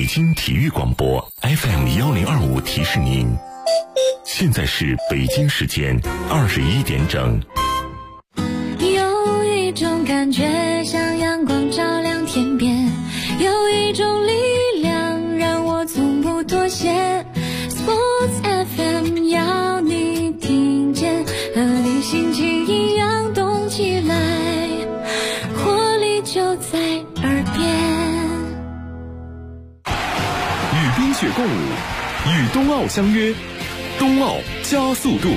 京体育广播 FM1025提示您，现在是北京时间21点整。 有一种感觉像阳光照亮天边，有一种力量让我从不妥协。 Sports FM 要你听见，和你心情一样动起来，活力就在耳边。 与冰雪共舞，与冬奥相约，冬奥加速度。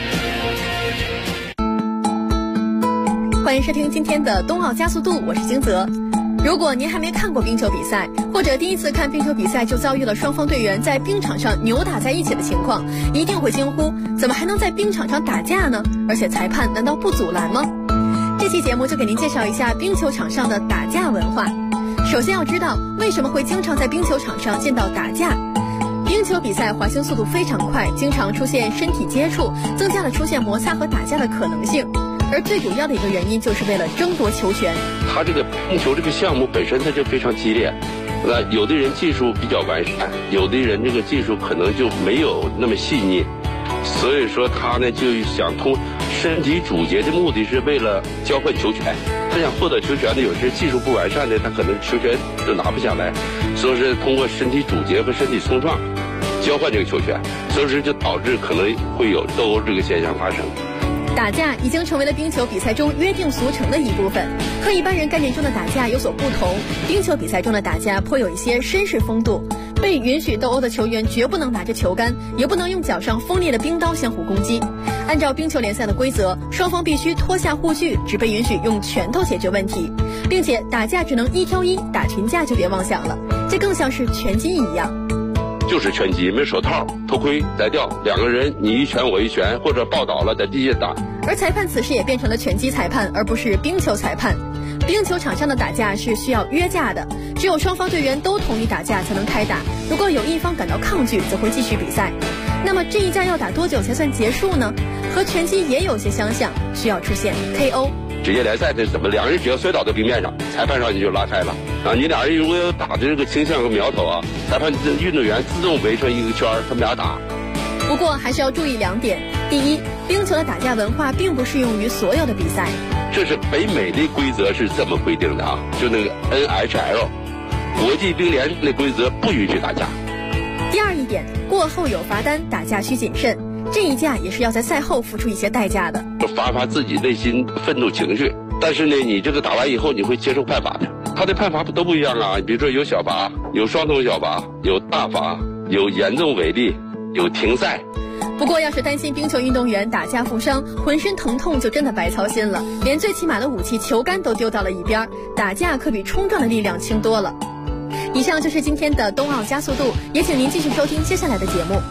欢迎收听今天的冬奥加速度，我是金泽。如果您还没看过冰球比赛，或者第一次看冰球比赛就遭遇了双方队员在冰场上扭打在一起的情况，一定会惊呼：怎么还能在冰场上打架呢？而且裁判难道不阻拦吗？这期节目就给您介绍一下冰球场上的打架文化。首先要知道为什么会经常在冰球场上见到打架。冰球比赛滑行速度非常快，经常出现身体接触，增加了出现摩擦和打架的可能性。而最主要的一个原因就是为了争夺球权。 他这个冰球这个项目本身它就非常激烈，那有的人技术比较完善，有的人这个技术可能就没有那么细腻，所以说他呢就想通身体主节的目的是为了交换球权。他想获得球权的，有些技术不完善的，他可能球权就拿不下来，所以是通过身体主节和身体冲撞交换这个球权，所以说就导致可能会有斗殴这个现象发生。 打架已经成为了冰球比赛中约定俗成的一部分，和一般人概念中的打架有所不同。冰球比赛中的打架颇有一些绅士风度，被允许斗殴的球员绝不能拿着球杆，也不能用脚上锋利的冰刀相互攻击。按照冰球联赛的规则，双方必须脱下护具，只被允许用拳头解决问题，并且打架只能1挑1，打群架就别妄想了，这更像是拳击一样。 就是拳击，没手套、头盔摘掉，两个人你一拳我一拳，或者抱倒了在地下打。 而裁判此时也变成了拳击裁判，而不是冰球裁判。冰球场上的打架是需要约架的，只有双方队员都同意打架才能开打，如果有一方感到抗拒，则会继续比赛。那么这一架要打多久才算结束呢？和拳击也有些相像，需要出现 KO。 职业联赛这是怎么？两人只要摔倒在冰面上，裁判上去就拉开了啊！你俩人如果有打的这个倾向和苗头啊，裁判运动员自动围成一个圈，他们俩打。 不过还是要注意2点：第一，冰球的打架文化并不适用于所有的比赛。 这是北美的规则是这么规定的啊，就那个 NHL 国际冰联的规则不允许打架。 第二一点，过后有罚单，打架需谨慎。这一架也是要在赛后付出一些代价的， 发自己内心愤怒情绪。但是呢，你这个打完以后你会接受判罚的，他的判罚都不一样啊。比如说有小罚，有双重小罚，有大罚，有严重违例，有停赛。 不过要是担心冰球运动员打架负伤，浑身疼痛就真的白操心了，连最起码的武器球杆都丢到了一边，打架可比冲撞的力量轻多了。以上就是今天的冬奥加速度，也请您继续收听接下来的节目。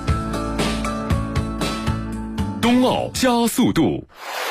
冬奥加速度。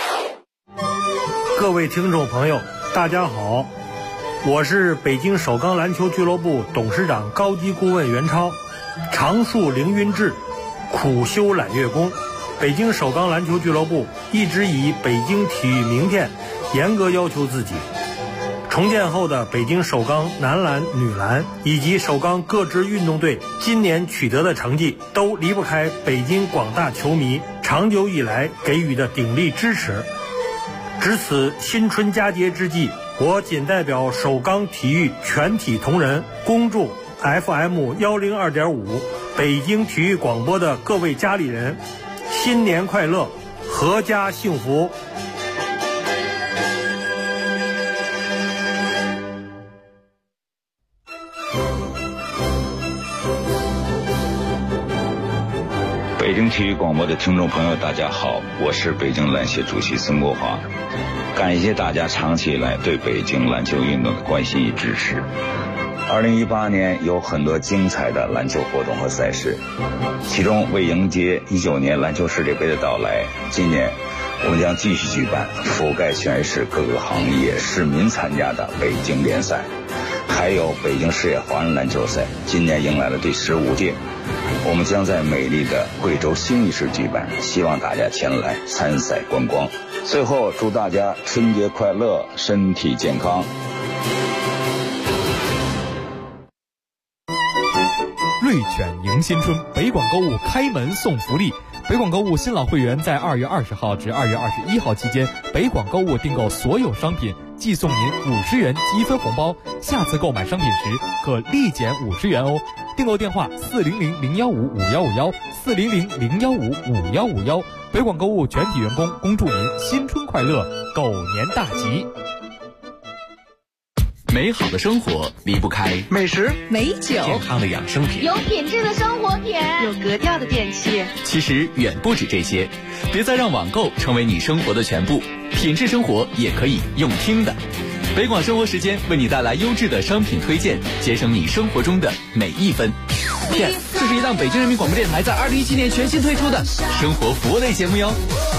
各位听众朋友，大家好，我是北京首钢篮球俱乐部董事长高级顾问袁超。常树凌云志，苦修揽月功。北京首钢篮球俱乐部一直以北京体育名片严格要求自己。重建后的北京首钢男篮、女篮以及首钢各支运动队今年取得的成绩，都离不开北京广大球迷长久以来给予的鼎力支持。值此新春佳节之际，我谨代表首钢体育全体同仁，恭祝 FM102.5 北京体育广播的各位家里人新年快乐，阖家幸福。 北京体育广播的听众朋友大家好，我是北京篮协主席孙国华。感谢大家长期以来对北京篮球运动的关心与支持。2018年有很多精彩的篮球活动和赛事，其中为迎接19年篮球世界杯的到来，今年我们将继续举办覆盖全市各个行业市民参加的北京联赛，还有北京市野华人篮球赛，今年迎来了第15届。我们将在美丽的贵州兴义市举办，希望大家前来参赛观光。最后祝大家春节快乐，身体健康。 选迎新春，北广购物开门送福利。北广购物新老会员在2月20号至2月21号期间，北广购物订购所有商品，即送您50元积分红包，下次购买商品时可立减50元哦。订购电话400-015-5151，400-015-5151。北广购物全体员工恭祝您新春快乐，狗年大吉。 美好的生活离不开美食、 美酒、 健康的养生品， 有品质的生活品， 有格调的电器。 其实远不止这些，别再让网购成为你生活的全部，品质生活也可以用听的。北广生活时间为你带来优质的商品推荐，节省你生活中的每一分。这是一档北京人民广播电台在2017年全新推出的生活服务类节目哟。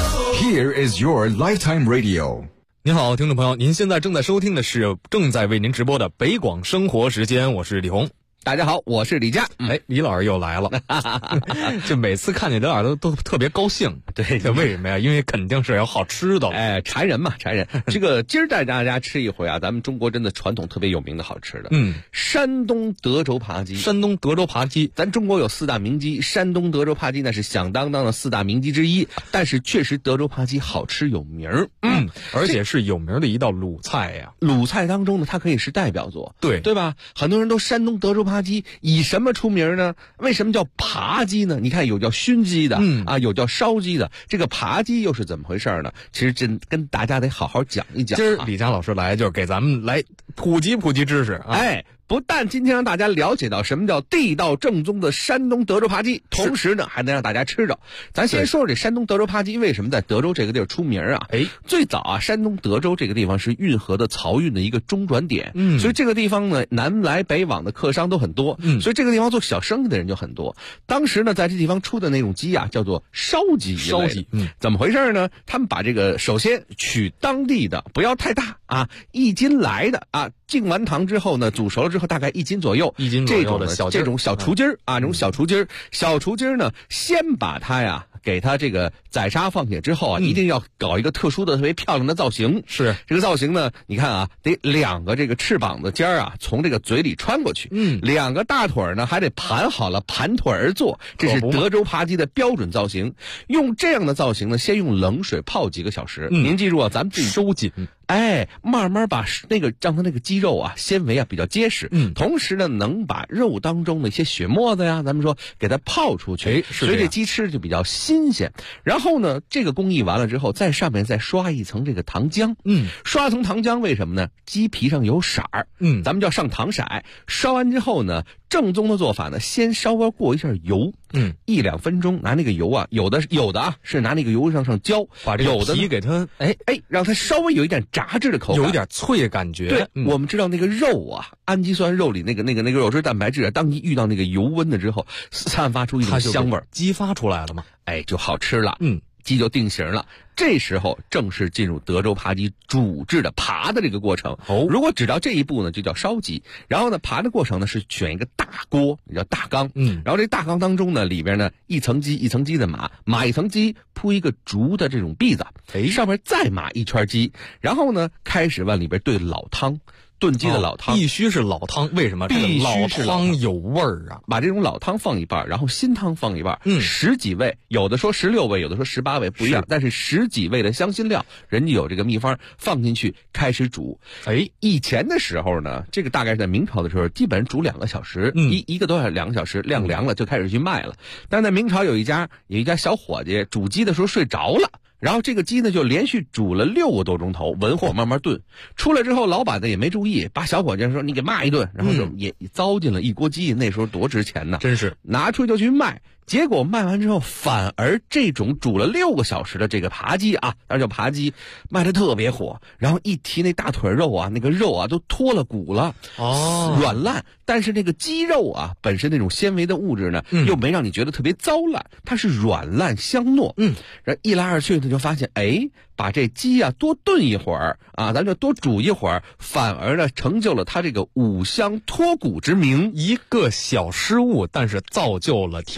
Here is your lifetime radio。 您好，听众朋友，您现在正在收听的是正在为您直播的北广生活时间，我是李红。 大家好，我是李佳。 李老师又来了，就每次看见李老师都特别高兴。 对， 为什么呀？因为肯定是有好吃的。 馋人嘛，馋人。这个今儿带大家吃一回啊，咱们中国真的传统特别有名的好吃的。山东德州扒鸡。 山东德州扒鸡， 咱中国有4大名鸡，山东德州扒鸡那是响当当的4大名鸡之一。但是确实德州扒鸡好吃有名儿。 而且是有名的一道鲁菜呀。 鲁菜当中呢，它可以是代表作， 对吧？很多人都山东德州扒鸡以什么出名呢？为什么叫扒鸡呢？你看有叫熏鸡的，有叫烧鸡的，这个扒鸡又是怎么回事呢？其实真跟大家得好好讲一讲。 今儿李佳老师来就是给咱们来普及知识啊。 不但今天让大家了解到什么叫地道正宗的山东德州扒鸡，同时呢还能让大家吃着。咱先说说这山东德州扒鸡为什么在德州这个地儿出名啊？最早啊，山东德州这个地方是运河的漕运的一个中转点，所以这个地方呢南来北往的客商都很多，所以这个地方做小生意的人就很多。当时呢在这地方出的那种鸡啊叫做烧鸡，怎么回事呢？他们把这个首先取当地的，不要太大啊，1斤来的啊，浸完糖之后呢煮熟了之后大概1斤左右，这种小雏鸡儿啊，这种小雏鸡儿呢，先把它呀给它这个宰杀放血之后啊，一定要搞一个特殊的特别漂亮的造型。 是这个造型呢，你看啊，得2个这个翅膀的尖儿啊从这个嘴里穿过去，2个大腿呢还得盘好了，盘腿而坐，这是德州扒鸡的标准造型。用这样的造型呢，先用冷水泡几个小时。您记住啊，咱们自己收紧。 慢慢把让它那个鸡肉啊纤维啊比较结实，同时呢能把肉当中的一些血沫子呀，咱们说给它泡出去，所以这鸡吃就比较新鲜。然后呢，这个工艺完了之后，在上面再刷一层这个糖浆，刷一层糖浆为什么呢？鸡皮上有色儿，咱们叫上糖色。刷完之后呢，正宗的做法呢，先稍微过一下油，1-2分钟，拿那个油啊，有的啊是拿那个油上浇， 把这个皮给它让它稍微有一点炸制的口感， 有一点脆感觉。 对，我们知道那个肉啊，氨基酸肉里那个肉质蛋白质啊，当一遇到那个油温的之后，散发出一种香味儿， 激发出来了嘛， 就好吃了。鸡就定型了。这时候正式进入德州扒鸡煮制的扒的这个过程。如果只到这一步呢，就叫烧鸡。然后呢，扒的过程呢是选一个大锅，也叫大缸。然后这大缸当中呢，里边呢一层鸡一层鸡的码一层鸡，铺一个竹的这种篦子，上面再码一圈鸡，然后呢开始往里边兑老汤。炖鸡的老汤必须是老汤，为什么？ 必须是老汤有味儿啊！ 把这种老汤放一半，然后新汤放一半，10几味，有的说16味，有的说18味，不一样。但是10几味的香辛料，人家有这个秘方，放进去开始煮。以前的时候呢，这个大概是在明朝的时候，基本煮2个小时，一个多小时2个小时，晾凉了就开始去卖了。但在明朝有一家小伙计煮鸡的时候睡着了。然后这个鸡呢就连续煮了6个多钟头，文火慢慢炖。出来之后，老板呢也没注意，把小伙计说你给骂一顿，然后就也糟践了一锅鸡。那时候多值钱呢， 真是拿出去就去卖。结果卖完之后，反而这种煮了6个小时的这个扒鸡啊，当然叫扒鸡，卖得特别火。然后一提那大腿肉啊，那个肉啊都脱了骨了，软烂。但是那个鸡肉啊，本身那种纤维的物质呢，又没让你觉得特别糟烂，它是软烂香糯。然后一来二去呢，就发现把这鸡啊多炖一会儿啊，咱就多煮一会儿，反而呢成就了它这个5香脱骨之名。 一个小失误，但是造就了天下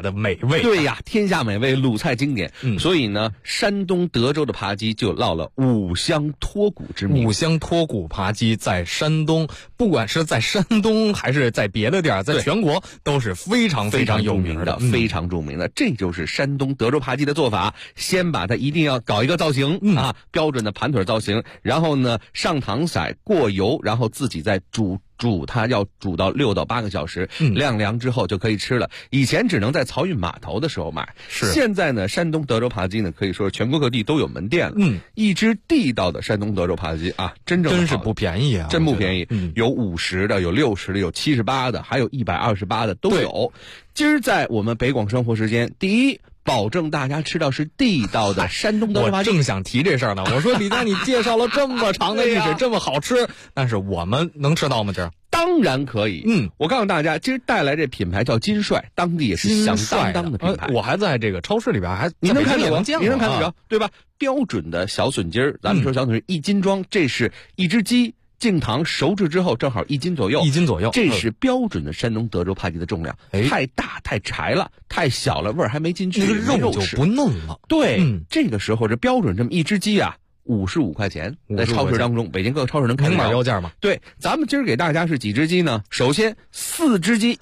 的美味。 对呀，天下美味，鲁菜经典。所以呢，山东德州的扒鸡就落了五香脱骨之名。 五香脱骨扒鸡在山东，不管是在山东还是在别的地儿，在全国都是非常非常有名的， 非常著名的。这就是山东德州扒鸡的做法，先把它一定要搞一个造型啊，标准的盘腿造型，然后呢上糖色过油，然后自己再煮它，要煮到6到8个小时，晾凉之后就可以吃了。以前只能在漕运码头的时候买，现在呢，山东德州扒鸡呢可以说是全国各地都有门店了。一只地道的山东德州扒鸡啊，真是不便宜啊， 真不便宜。有50的，有60的，有78的，还有128的都有。今儿在我们北广生活时间，第一，保证大家吃到是地道的山东德州扒鸡。 我正想提这事儿呢。我说李佳，你介绍了这么长的历史，这么好吃，但是我们能吃到吗？这当然可以。我告诉大家，今儿带来这品牌叫金帅，当地也是响当当的品牌。 我还在这个超市里边您能看得着， 您能看得着，对吧？标准的小笋筋儿，咱们说小笋1斤装，这是一只鸡。净糖熟制之后正好1斤左右，这是标准的山东德州扒鸡的重量。太大太柴了，太小了味儿还没进去， 那个肉就不嫩了。 对，这个时候这标准这么一只鸡啊，55块钱，在超市当中，北京各个超市能看到。 明码标价嘛。 对，咱们今儿给大家是几只鸡呢？首先4只鸡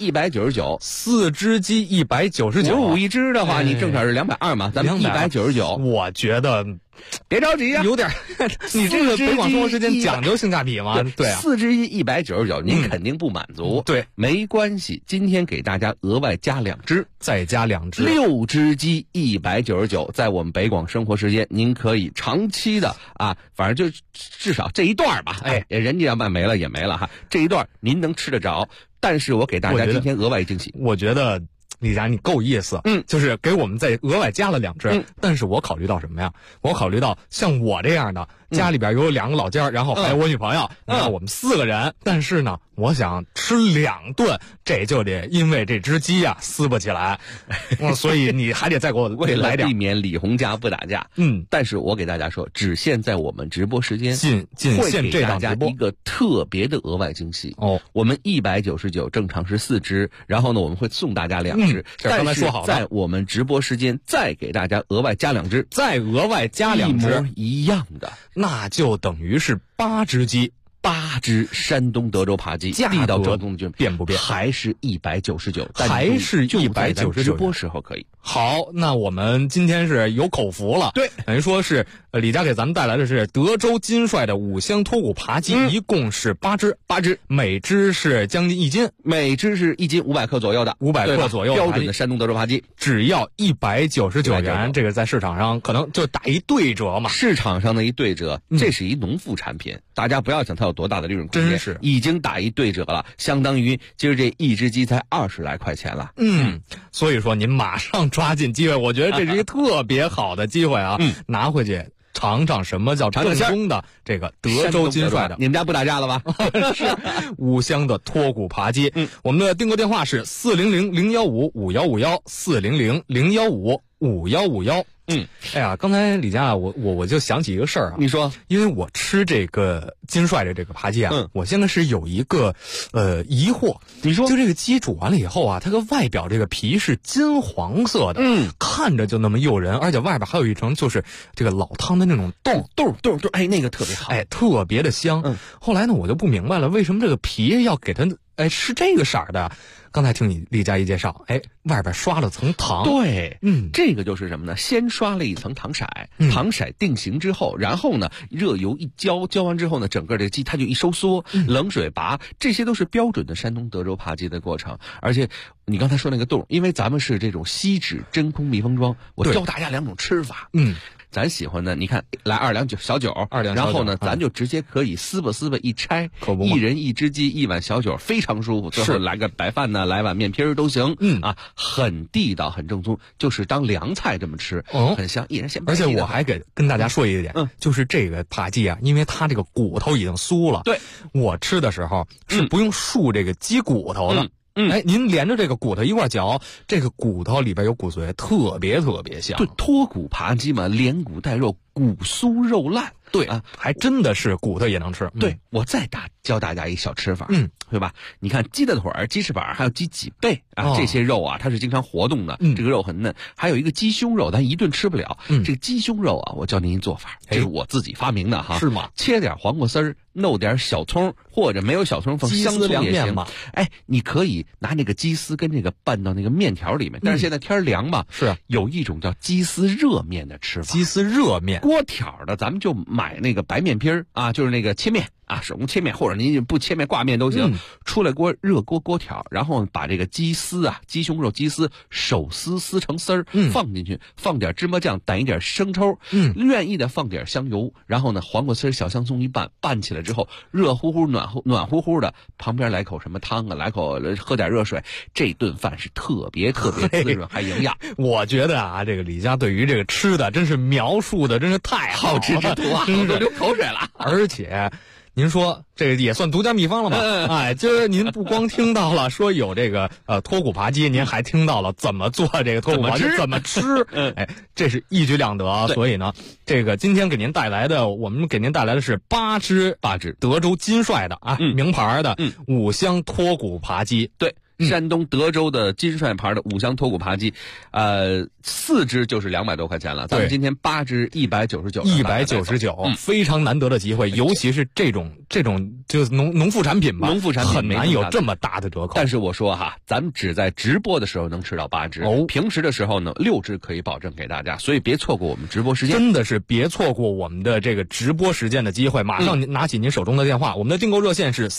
199，4 只鸡199，55 一只的话，你正好是220嘛，咱们199。 我觉得。 别着急啊， 有点，你这个北广生活时间讲究性价比吗？对啊， 4只鸡199，您肯定不满足。 对， 没关系，今天给大家额外加2只， 再加2只 ，6只鸡199，在我们北广生活时间，您可以长期的啊，反正就至少这一段吧，人家要卖没了也没了哈，这一段您能吃得着。但是我给大家今天额外惊喜， 我觉得。李佳，你够意思，就是给我们再额外加了2只，但是我考虑到什么呀？我考虑到像我这样的，家里边有2个老家，然后还有我女朋友，我们4个人，但是呢，我想吃2顿，这就得因为这只鸡啊撕不起来，所以你还得再给我来点， 避免李红家不打架。但是我给大家说，只限在我们直播时间， 会给大家一个特别的额外惊喜哦。我们199正常是4只，然后呢，我们会送大家2只。 刚才说好了， 在我们直播时间再给大家额外加2只， 再额外加2只， 一模一样的， 那就等于是8只鸡 ，8只山东德州扒鸡，地道正宗的变不变？ 还是199， 还是199， 直播时候可以。 好，那我们今天是有口福了， 对， 等于说是李佳给咱们带来的是德州金帅的五香脱骨扒鸡，一共是8只，每只是将近1斤， 每只是1斤500克左右的 ，500克左右标准的山东德州扒鸡， 只要199元，这个在市场上可能就打一对折嘛。 市场上的一对折，这是一农副产品，大家不要想它有多大的利润空间， 真是已经打一对折了，相当于今儿这一只鸡才20来块钱了。 所以说您马上抓紧机会，我觉得这是一个特别好的机会啊，拿回去尝尝什么叫正宗的这个德州金帅的。 你们家不打架了吧？ 是五香的脱骨扒鸡。我们的订购电话是400-015-5151，400-015-5151。哎呀，刚才李佳我就想起一个事儿啊， 你说， 因为我吃这个金帅的这个扒鸡啊，我现在是有一个疑惑， 你说， 就这个鸡煮完了以后啊，它个外表这个皮是金黄色的，看着就那么诱人，而且外边还有一层就是这个老汤的那种豆， 哎，那个特别好， 哎，特别的香。后来呢，我就不明白了，为什么这个皮要给它是这个色儿的？刚才听你李佳一介绍，外边刷了层糖。 对，这个就是什么呢？先刷了一层糖色，糖色定型之后，然后呢，热油一浇完之后呢，整个这鸡它就一收缩，冷水拔，这些都是标准的山东德州扒鸡的过程。而且你刚才说那个冻，因为咱们是这种锡纸真空密封装，我教大家2种吃法。咱喜欢的，你看来2两小酒，然后呢，咱就直接可以撕吧一拆，一人1只鸡1碗小酒，非常舒服。最后来个白饭呢，来碗面皮都行。很地道，很正宗，就是当凉菜这么吃，很香。一人先。 而且我还跟大家说一点，就是这个扒鸡啊，因为它这个骨头已经酥了， 对， 我吃的时候是不用涮这个鸡骨头的。您连着这个骨头一块嚼，这个骨头里边有骨髓，特别特别香。 对，脱骨扒鸡嘛，连骨带肉，骨酥肉烂， 对啊，还真的是骨头也能吃。 对，我再教大家一小吃法，对吧？你看鸡的腿儿、鸡翅膀还有鸡脊背啊，这些肉啊，它是经常活动的，这个肉很嫩。还有一个鸡胸肉，咱一顿吃不了。这个鸡胸肉啊，我教您一做法，这是我自己发明的哈。 是吗？ 切点黄瓜丝儿，弄点小葱，或者没有小葱放香葱也行嘛。你可以拿那个鸡丝跟这个拌到那个面条里面。但是现在天凉嘛， 是有一种叫鸡丝热面的吃法。 鸡丝热面， 锅条的，咱们就买那个白面皮儿啊，就是那个切面。手工切面，或者您不切面挂面都行。出来热锅条，然后把这个鸡丝啊，鸡胸肉鸡丝手撕成丝儿，放进去，放点芝麻酱，掸一点生抽，愿意的放点香油，然后呢，黄瓜丝、小香葱一拌起来之后，热乎乎、暖乎乎的，旁边来口什么汤啊，来口喝点热水，这顿饭是特别滋润还营养。 我觉得啊，这个李家对于这个吃的真是描述的真是太好吃之徒啊，我都流口水了， 而且。您说这个也算独家秘方了吗？今儿您不光听到了说有这个脱骨扒鸡，您还听到了怎么做这个脱骨扒鸡，怎么吃？这是一举两得啊！所以呢，这个今天我们给您带来的是八只德州金帅的名牌的五香脱骨扒鸡。 对。山东德州的金帅牌的五香脱骨扒鸡，4只就是200多块钱了。咱们今天8只199， 非常难得的机会，尤其是这种就是农副产品吧，很难有这么大的折扣。 但是我说哈，咱们只在直播的时候能吃到8只，平时的时候呢6只可以保证给大家，所以别错过我们直播时间， 真的是别错过我们的这个直播时间的机会。马上拿起您手中的电话，我们的订购热线是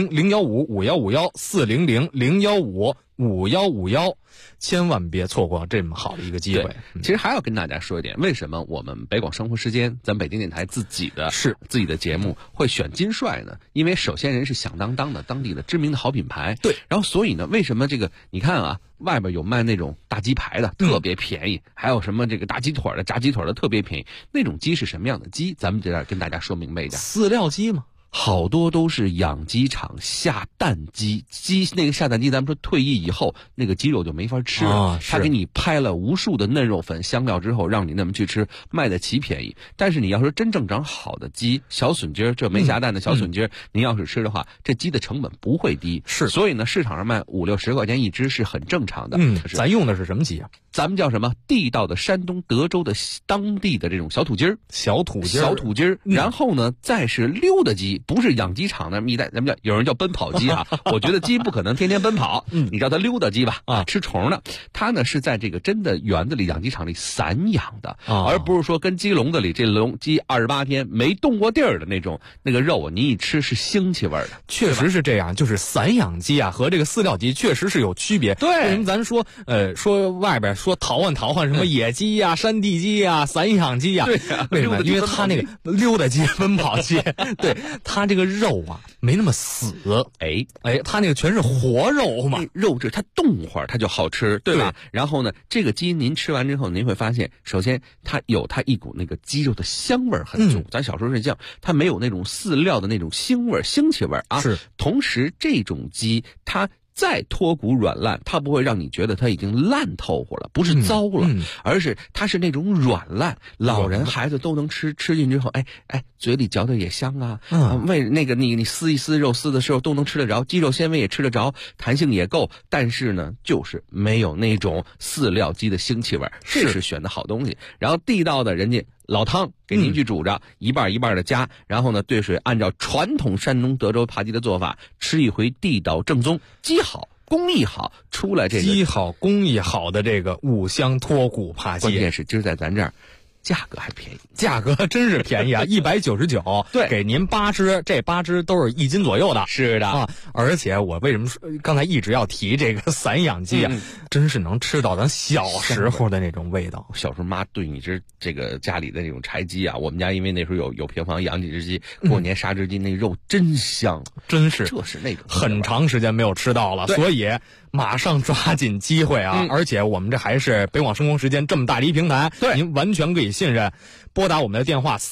400-015-5151，400-015-5151，千万别错过这么好的一个机会。 其实还要跟大家说一点，为什么我们北广生活时间，咱北京电台自己的节目会选金帅呢？因为首先人是响当当的当地的知名的好品牌， 对。 然后所以呢，为什么这个你看啊，外边有卖那种大鸡排的，特别便宜，还有什么这个大鸡腿的、炸鸡腿的特别便宜，那种鸡是什么样的鸡？咱们在这儿跟大家说明白一点， 饲料鸡吗？ 好多都是养鸡场下蛋鸡，那个下蛋鸡，咱们说退役以后那个鸡肉就没法吃了，他给你拍了无数的嫩肉粉、香料之后，让你那么去吃，卖得起便宜。但是你要说真正长好的鸡，小笋鸡这没下蛋的小笋鸡，您要是吃的话，这鸡的成本不会低，所以呢，市场上卖50-60块钱一只是很正常的。 咱用的是什么鸡啊？ 咱们叫什么？地道的山东德州的当地的这种小土鸡儿，然后呢，再是溜达鸡。不是养鸡场的一代，咱们叫有人叫奔跑鸡啊。我觉得鸡不可能天天奔跑，你叫它溜达鸡吧，吃虫的。它呢是在这个真的园子里、养鸡场里散养的，而不是说跟鸡笼子里这鸡28天没动过地儿的那种那个肉，你一吃是腥气味的。 确实是这样，就是散养鸡啊和这个饲料鸡确实是有区别。 对， 为什么咱说外边说淘换什么野鸡呀、山地鸡呀、散养鸡呀？ 对呀，为什么？因为它那个溜达鸡、奔跑鸡，对它这个肉啊没那么死，它那个全是活肉嘛， 肉质它动会儿它就好吃，对吧？然后呢，这个鸡您吃完之后，您会发现，首先它有它一股那个鸡肉的香味很足，咱小时候是这样，它没有那种饲料的那种腥气味啊。 是， 同时这种鸡它再脱骨软烂，它不会让你觉得它已经烂透乎了，不是糟了，而是它是那种软烂，老人孩子都能吃进之后，嘴里嚼的也香啊，为那个你撕一撕肉丝的时候都能吃得着，鸡肉纤维也吃得着，弹性也够，但是呢，就是没有那种饲料鸡的腥气味，这是选的好东西。然后地道的人家老汤给您去煮着，一半一半的加，然后呢兑水，按照传统山东德州扒鸡的做法，吃一回地道正宗，鸡好工艺好，出来这个鸡好工艺好的这个五香脱骨扒鸡， 关键是今儿在咱这儿价格还便宜， 价格真是便宜啊！199， 对， 给您8只，这8只都是1斤左右的。 是的啊，而且我为什么刚才一直要提这个散养鸡啊？真是能吃到咱小时候的那种味道。 小时候妈炖一只这个家里的那种柴鸡啊，我们家因为那时候有平房养几只鸡，过年杀只鸡，那肉真香， 真是， 这是那种很长时间没有吃到了，所以马上抓紧机会啊！而且我们这还是北广生活时间这么大的一平台， 对， 您完全可以信任。拨打我们的电话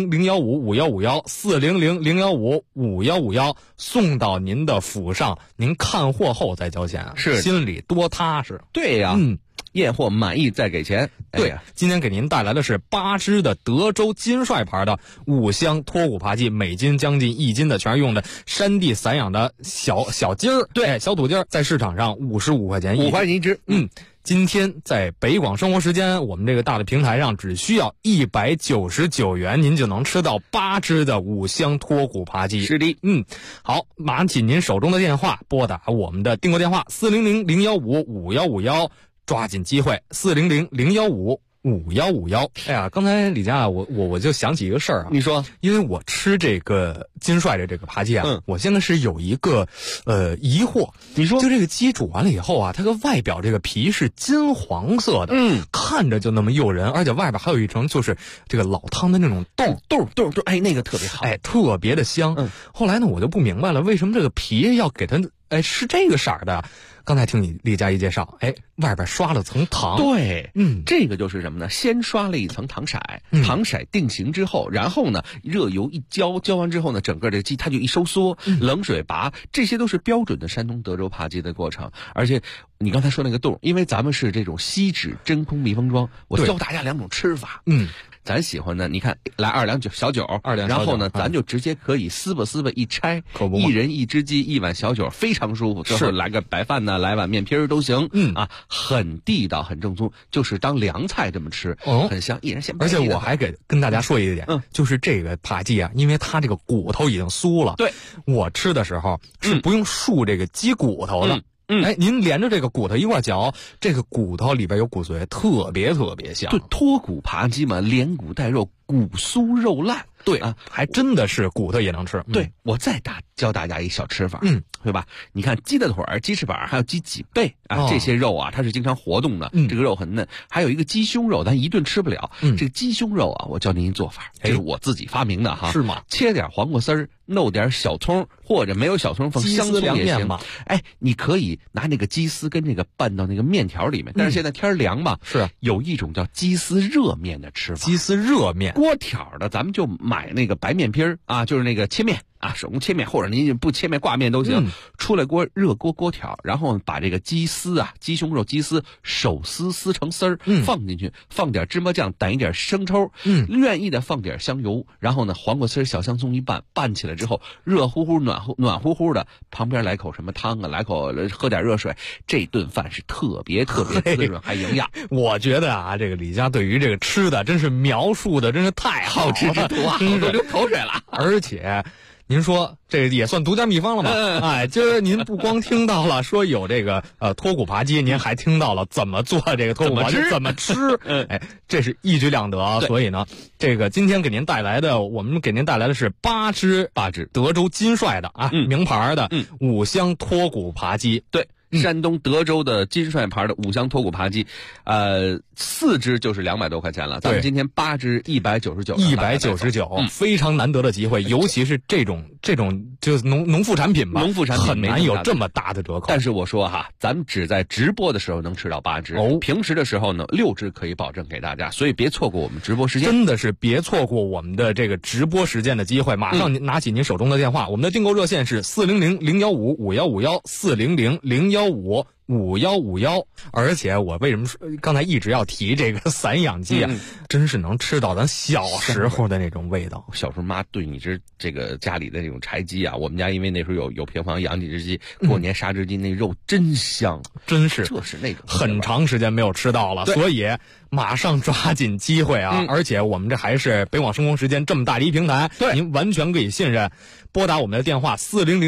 400-015-5151，400-015-5151，送到您的府上，您看货后再交钱， 是心里多踏实。 对呀， 验货满意再给钱。 对，今天给您带来的是8只的德州金帅牌的5香脱骨扒鸡，每斤将近1斤的，全是用的山地散养的小鸡儿，对，小土鸡儿，在市场上55块钱 5块钱一只。 今天在北广生活时间，我们这个大的平台上只需要199元，您就能吃到8只的5香脱骨扒鸡。 是的， 好，拿起您手中的电话，拨打我们的订购电话400-015-5151，抓紧机会400-015-5151。哎呀，刚才李佳，我就想起一个事儿啊。 你说， 因为我吃这个金帅的这个扒鸡啊，我现在是有一个疑惑。 你说， 就这个鸡煮完了以后啊，它个外表这个皮是金黄色的，看着就那么诱人，而且外边还有一层就是这个老汤的那种豆， 哎，那个特别好， 哎，特别的香。后来呢，我就不明白了，为什么这个皮要给它是这个色儿的？刚才听你李佳怡介绍，外边刷了层糖。 对，这个就是什么呢？先刷了一层糖色，糖色定型之后，然后呢，热油一浇完之后呢，整个这个鸡它就一收缩，冷水拔，这些都是标准的山东德州扒鸡的过程。而且你刚才说那个冻，因为咱们是这种锡纸真空密封装，我教大家2种吃法。咱喜欢的，你看来2两小酒，然后呢，咱就直接可以撕吧一拆，一人1只鸡1碗小酒，非常舒服。最后来个白饭呢，来碗面皮都行。很地道，很正宗，就是当凉菜这么吃，很香，一人先。 而且我还跟大家说一点，就是这个扒鸡啊，因为它这个骨头已经酥了， 对， 我吃的时候是不用漱这个鸡骨头的。您连着这个骨头一块嚼，这个骨头里边有骨髓，特别香。 对，脱骨扒鸡嘛，连骨带肉，骨酥肉烂。 对啊，还真的是骨头也能吃。 对，我再教大家一小吃法，对吧？你看鸡的腿儿、鸡翅膀还有鸡脊背啊，这些肉啊，它是经常活动的，这个肉很嫩。还有一个鸡胸肉，咱一顿吃不了。这个鸡胸肉啊，我教您一做法，这是我自己发明的哈。 是吗？ 切点黄瓜丝儿，弄点小葱，或者没有小葱放香葱也行。你可以拿那个鸡丝跟这个拌到那个面条里面。但是现在天凉嘛， 是有一种叫鸡丝热面的吃法。 鸡丝热面， 锅条的，咱们就买那个白面皮儿啊，就是那个切面啊，手工切面，或者您不切面挂面都行。出来热锅条，然后把这个鸡丝啊，鸡胸肉鸡丝手撕成丝儿，放进去，放点芝麻酱，逮一点生抽，愿意的放点香油，然后呢，黄瓜丝小香葱一拌起来之后，热乎乎暖乎乎的，旁边来口什么汤啊，来口喝点热水，这顿饭是特别滋润还营养。 我觉得啊，这个李佳对于这个吃的真是描述的真是太好吃之徒啊，我都流口水了。 而且您说这也算独家秘方了吗？今儿您不光听到了说有这个脱骨扒鸡，您还听到了怎么做这个脱骨扒鸡，怎么吃。这是一举两得。所以呢，这个今天我们给您带来的是8只德州金帅的名牌的5香脱骨扒鸡。 对。山东德州的金帅牌的5香脱骨扒鸡，4只就是200多块钱了。咱们今天8只199， 非常难得的机会，尤其是这种就是农副产品吧， 农副产品很难有这么大的折扣。 但是我说哈，咱们只在直播的时候能吃到8只，平时的时候呢6只可以保证给大家，所以别错过我们直播时间， 真的是别错过我们的这个直播时间的机会。马上拿起您手中的电话，我们的订购热线是400-015-5151，400-015-5151。而且我为什么刚才一直要提这个散养鸡啊？真是能吃到咱小时候的那种味道。 小时候妈炖一只这个家里的那种柴鸡啊，我们家因为那时候有平房养几只鸡，过年杀只鸡，那肉真香， 真是这是那种很长时间没有吃到了，所以马上抓紧机会啊！而且我们这还是北广生活时间这么大的一平台，您完全可以信任。拨打我们的电话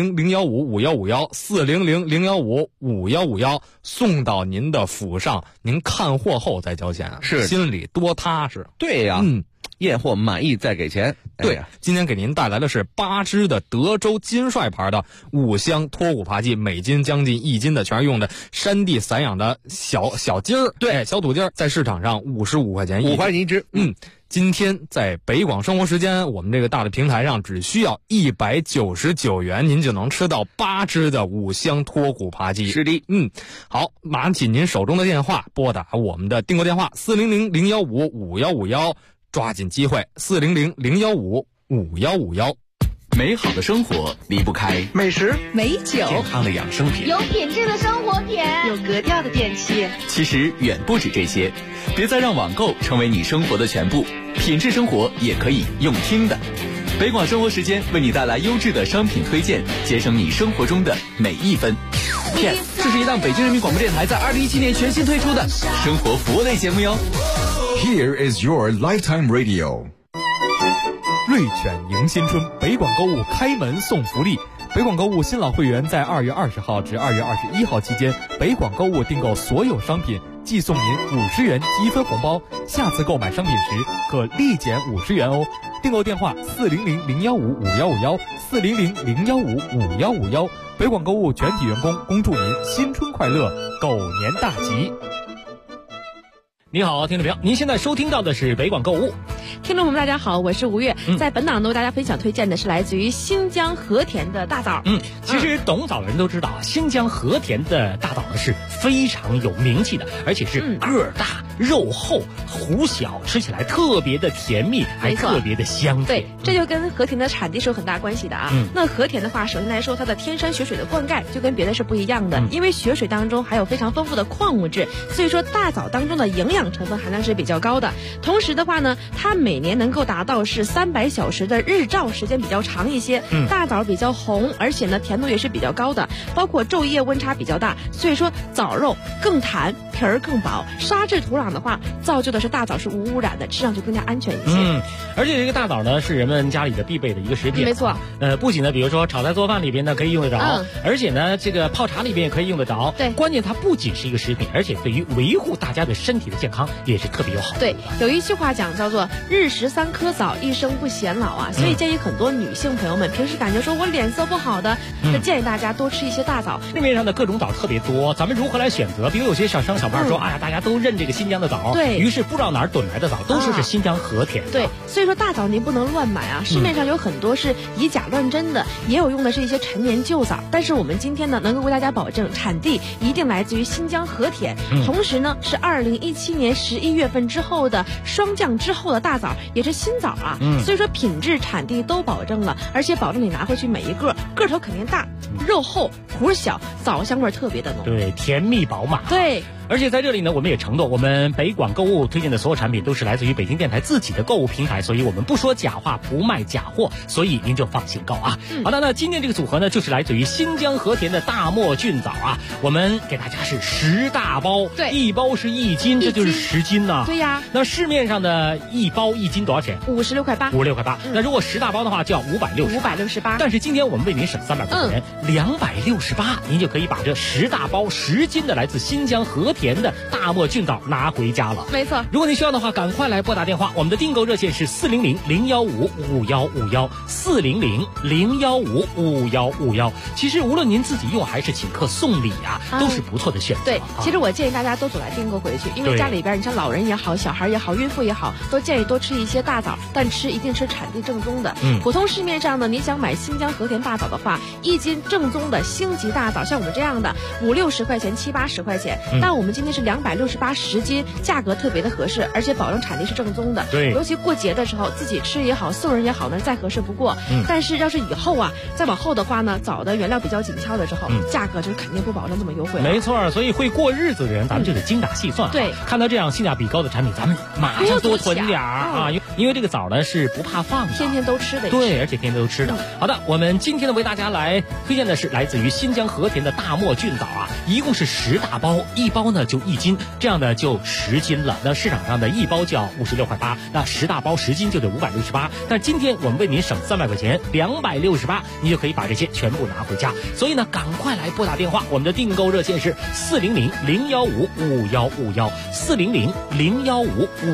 400-015-5151，400-015-5151，送到您的府上，您看货后再交钱， 是心里多踏实。 对呀，验货满意再给钱。 对，今天给您带来的是8只的德州金帅牌的5香脱骨扒鸡，每斤将近1斤的，全是用的山地散养的小鸡儿，对，小土鸡儿，在市场上55块钱 5块钱一只。 今天在北广生活时间，我们这个大的平台上只需要199元，您就能吃到8只的5香脱骨扒鸡。 是的， 好，拿起您手中的电话，拨打我们的订购电话400-015-5151，抓紧机会400-015-5151。 美好的生活离不开美食、 美酒、 健康的养生品， 有品质的生活品， 有格调的电器。 其实远不止这些，别再让网购成为你生活的全部，品质生活也可以用听的。北广生活时间为你带来优质的商品推荐，节省你生活中的每一分。这是一档北京人民广播电台在2017年全新推出的生活服务类节目哟。 Here is your lifetime radio。 瑞犬迎新春，北广购物开门送福利。北广购物新老会员在2月20号至2月21号期间，北广购物订购所有商品，即送您50元积分红包，下次购买商品时可立减50元哦。订购电话400-015-5151，400-015-5151。北广购物全体员工恭祝您新春快乐，狗年大吉。 你好，听众朋友，您现在收听到的是北广购物。 听众朋友们，大家好，我是吴越。在本档呢，为大家分享推荐的是来自于新疆和田的大枣。 其实懂枣的人都知道，新疆和田的大枣呢是非常有名气的，而且是个儿大、肉厚、核小，吃起来特别的甜蜜，还特别的香甜。 对，这就跟和田的产地是有很大关系的啊。那和田的话，首先来说，它的天山雪水的灌溉就跟别的是不一样的，因为雪水当中含有非常丰富的矿物质，所以说大枣当中的营养成分含量是比较高的。同时的话呢，它每年能够达到是300小时的日照时间比较长一些。大枣比较红，而且呢甜度也是比较高的，包括昼夜温差比较大，所以说枣肉更弹，皮儿更薄。沙质土壤的话，造就的是大枣是无污染的，吃上去更加安全一些。 而且这个大枣呢是人们家里的必备的一个食品。 没错。 不仅呢，比如说炒菜做饭里边呢可以用得着，而且呢这个泡茶里边也可以用得着。 对， 关键它不仅是一个食品，而且对于维护大家的身体的健康也是特别有好处。 对，有一句话讲叫做日食3颗枣，一生不显老啊。所以建议很多女性朋友们平时感觉说我脸色不好的，那建议大家多吃一些大枣。 市面上的各种枣特别多，咱们如何来选择？比如有些小伙伴说，哎呀，大家都认这个新疆的枣， 对， 于是不知道哪儿囤来的枣，都说是新疆和田。 对，所以说大枣您不能乱买啊，市面上有很多是以假乱真的，也有用的是一些陈年旧枣。但是我们今天呢，能够为大家保证产地一定来自于新疆和田，同时呢是2017年11月份之后的霜降之后的大枣，也是新枣啊。所以说品质产地都保证了，而且保证你拿回去每一个个头肯定大，肉厚核小，枣香味特别的浓。 对，甜蜜饱满。 对。 而且在这里呢，我们也承诺，我们北广购物推荐的所有产品都是来自于北京电台自己的购物平台，所以我们不说假话，不卖假货，所以您就放心购啊。好的，那今天这个组合呢，就是来自于新疆和田的大漠菌枣啊，我们给大家是10大包， 对， 一包是1斤，这就是10斤呐。 对呀。 那市面上的一包1斤多少钱 ？56块8。 56块8。那如果10大包的话，就要568。但是今天我们为您省300块钱，268，您就可以把这10大包10斤的来自新疆和田的大漠菌枣拿回家了。 没错。 如果您需要的话，赶快来拨打电话，我们的订购热线是400-015-5151，400-015-5151。其实无论您自己用还是请客送礼啊，都是不错的选择。 对，其实我建议大家都走来订购回去，因为家里边你像老人也好，小孩也好，孕妇也好，都建议多吃一些大枣，但一定吃产地正宗的。普通市面上呢，你想买新疆和田大枣的话，1斤正宗的星级大枣，像我们这样的50-60块钱，70-80块钱。但我们今天是268 10斤，价格特别的合适，而且保证产地是正宗的。 对， 尤其过节的时候，自己吃也好，送人也好呢，再合适不过。但是要是以后啊，再往后的话呢，枣的原料比较紧俏的时候，价格就肯定不保证这么优惠了。 没错，所以会过日子的人，咱们就得精打细算。 对， 看到这样性价比高的产品，咱们马上多囤点啊，因为这个枣呢是不怕放的， 天天都吃的。 对，而且天天都吃的。好的，我们今天呢为大家来推荐的是来自于新疆和田的大漠菌枣啊，一共是10大包，一包呢就1斤，这样的就10斤了。那市场上的一包就要56块8，那10大包10斤就得568。但今天我们为您省300块钱，268，你就可以把这些全部拿回家。所以呢，赶快来拨打电话，我们的订购热线是400-015-5151，400-015-5151。